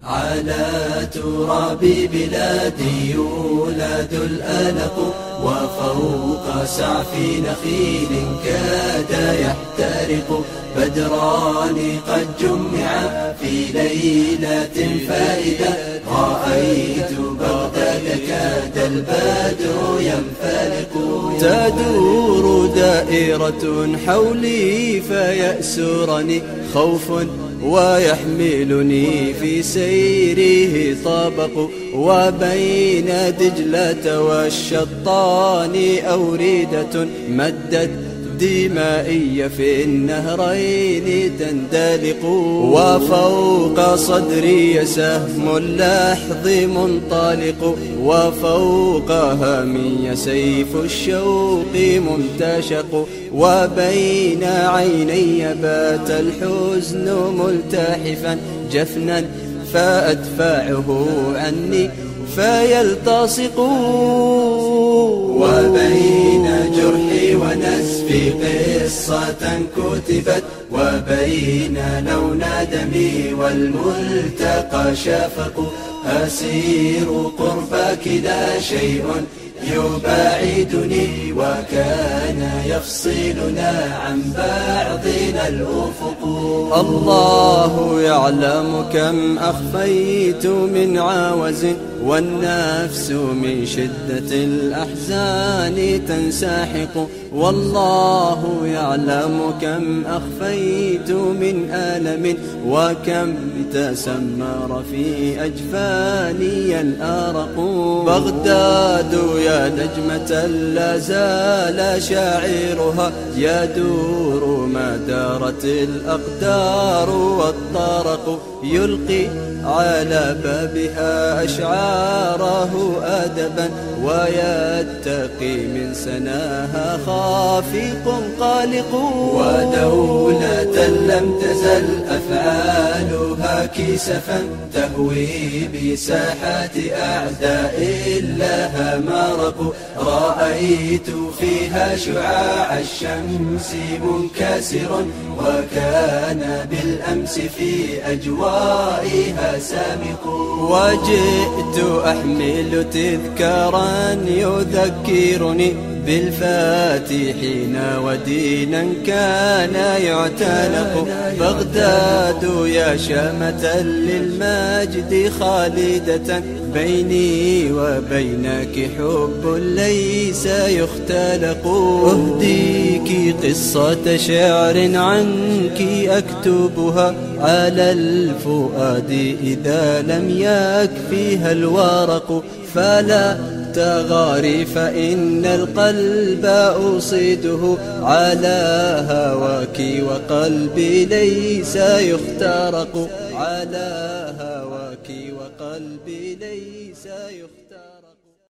على تراب بلادي يولد الألق، وفوق سعف نخيل كاد يحترق، بدران قد جمعا في ليلة فائدة، رأيت بغداد كاد البدر ينفلق. تدور دائرة حولي فيأسرني خوف ويحملني في سيره طابق، وبين دجلة والشطان أوريدة مدت دمائي في النهرين تندلق، وفوق صدري سهم اللحظ منطلق، وفوق هامي سيف الشوق منتشق، وبين عيني بات الحزن ملتحفا جفنا فأدفعه عني فيلتصق، وبين جرحي ونسفي قصة كتبت، وبين لون دمي والملتقى شفق، أسير قربك لا شيء يباعدني، وكان يفصلنا عن بعضنا الأفق. الله يعلم كم أخفيت من عاوز، والنفس من شدة الأحزان تنساحق، والله يعلم كم أخفيت من ألم، وكم تسمر في أجفاني الآرق. بغداد يا نجمة لا زال شاعرها يدور ما دارت الأقدار والطرق، يلقي على بابها أشعاره أدبا، ويتقي من سناها خافق قالق. ودولة لم تزل أفعالها كسفا تهوي بساحات أعداء لها مرق، رأيت فيها شعاع الشمس منكسرا، وكان بالأمس في أجوائها سامق. وجئت أحمل تذكارا يذكرني بالفاتحين ودينا كان يعتنق، بغداد يا شامة للمجد خالدة، بيني وبينك حب ليس يختلق. أهديك قصة شعر عنك أكتبها على الفؤاد إذا لم يكفيها الورق، فلا تغاري فإن القلب أصيده على هواك، وقلبي ليس يخترق على هواك، وقلبي ليس يخترق.